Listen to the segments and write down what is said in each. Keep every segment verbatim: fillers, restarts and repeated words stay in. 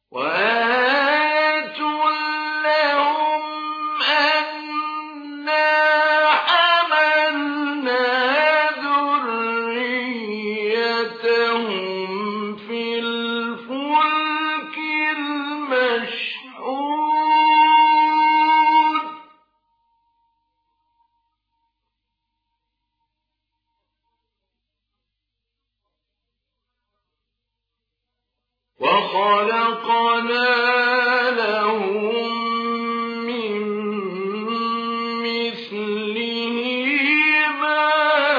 وآيَةٌ لَّهُمْ أَنَّا حَمَلْنَا ذُرِّيَّتَهُمْ فِي الْفُلْكِ الْمَشْحُونِ وَخَلَقْنَا لَهُم مِّن مِّثْلِهِ مَا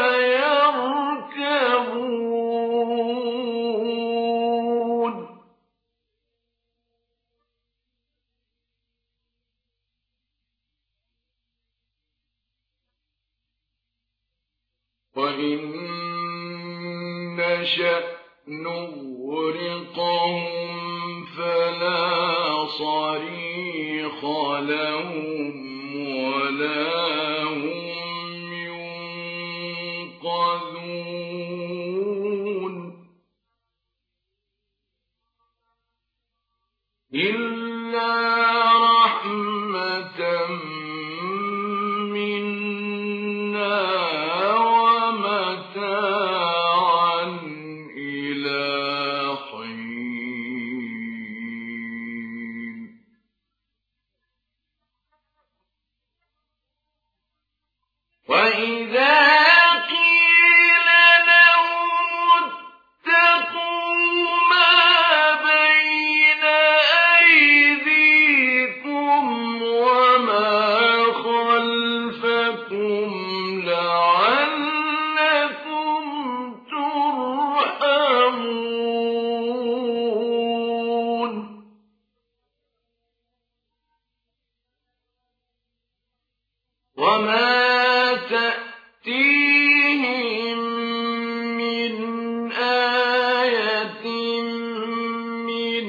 يَرْكَبُونَ وَإِن نَّشَأْ نُغْرِقْهُمْ فَلَا صَرِيخَ لَهُمْ وَلَا هُمْ يُنقَذُونَ إِلَّا رَحْمَةً مِّنَّا وَمَتَاعًا إِلَىٰ حِينٍ وَإِذَا قِيلَ لَهُمُ اتَّقُوا مَا بَيْنَ أَيْدِيكُمْ وَمَا خَلْفَكُمْ لَعَلَّكُمْ تُرْحَمُونَ وَمَا تَأْتِيهِم مِّنْ آيَةٍ مِّنْ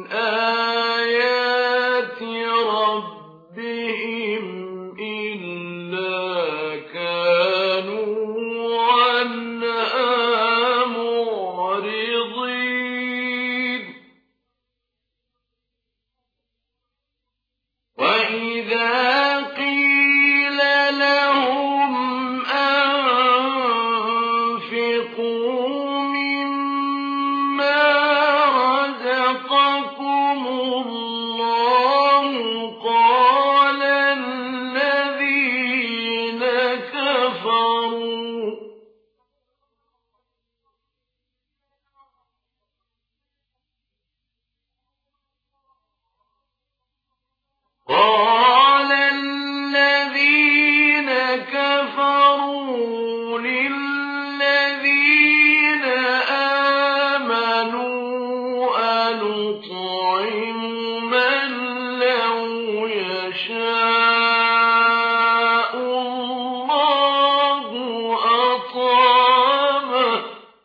آيَاتِ رَبِّهِمْ إِلَّا كَانُوا عَنْهَا مُعْرِضِينَ وَإِذَا قِيلَ لَهُمْ أَنفِقُوا مِمَّا رَزَقَكُمُ اللَّهُ قَالَ الَّذِينَ كَفَرُوا قَالَ الَّذِينَ كَفَرُوا لِلَّذِينَ آمَنُوا أَنُطْعِمُ مَن لَّوْ يَشَاءُ اللَّهُ أَطْعَمَهُ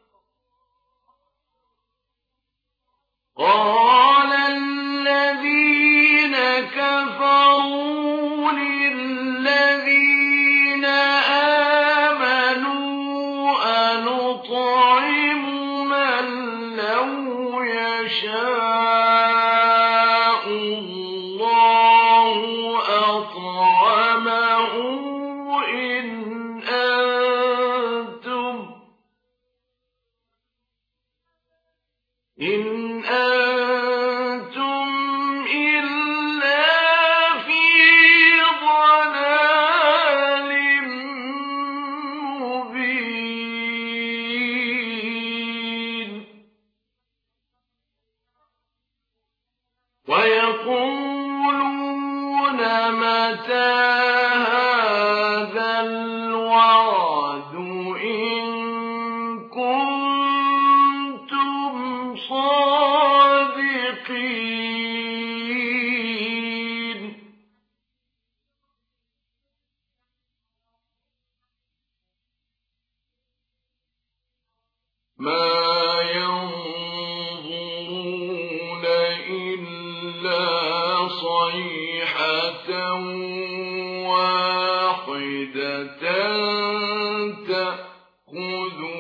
قَالَ الَّذِينَ كَفَرُوا لِلَّذِينَ آمَنُوا أَنُطْعِمُ مَن لَّوْ يَشَاءُ اللَّهُ أَطْعَمَهُ إِنْ أَنتُمْ إِنْ أَنتُمْ إِلَّا فِي ضَلَالٍ مُّبِينٍ وَيَقُولُونَ مَتَىٰ هَٰذَا الْوَعْدُ إِن كُنتُمْ صَادِقِينَ مَا يَنظُرُونَ إِلَّا صَيْحَةً وَاحِدَةً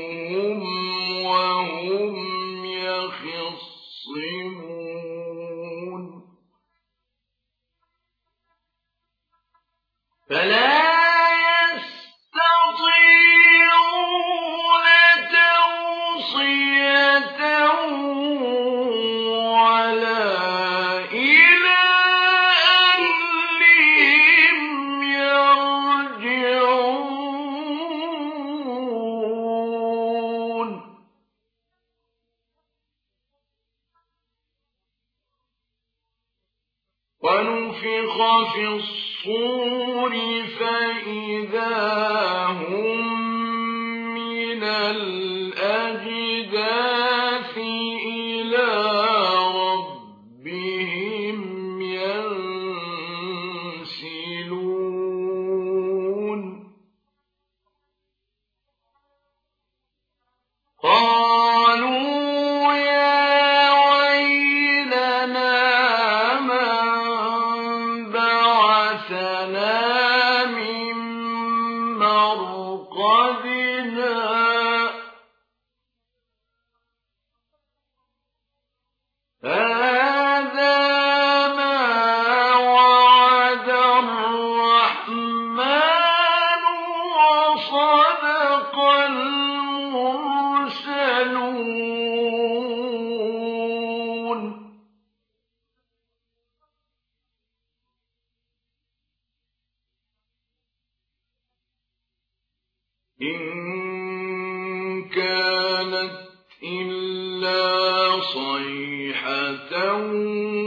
تَأْخُذُهُمْ وَهُمْ يَخِصِّمُونَ فلا يستطيعون توصية ولا إلى أهلهم يرجعون ونفخ في الصور فإذا هم من الأجداث إلى ربهم ينسلون قالوا يا ويلنا من بعثنا من مرقدنا هذا ما وعد الرحمن وصدق المرسلون إن كانت إلا صيحة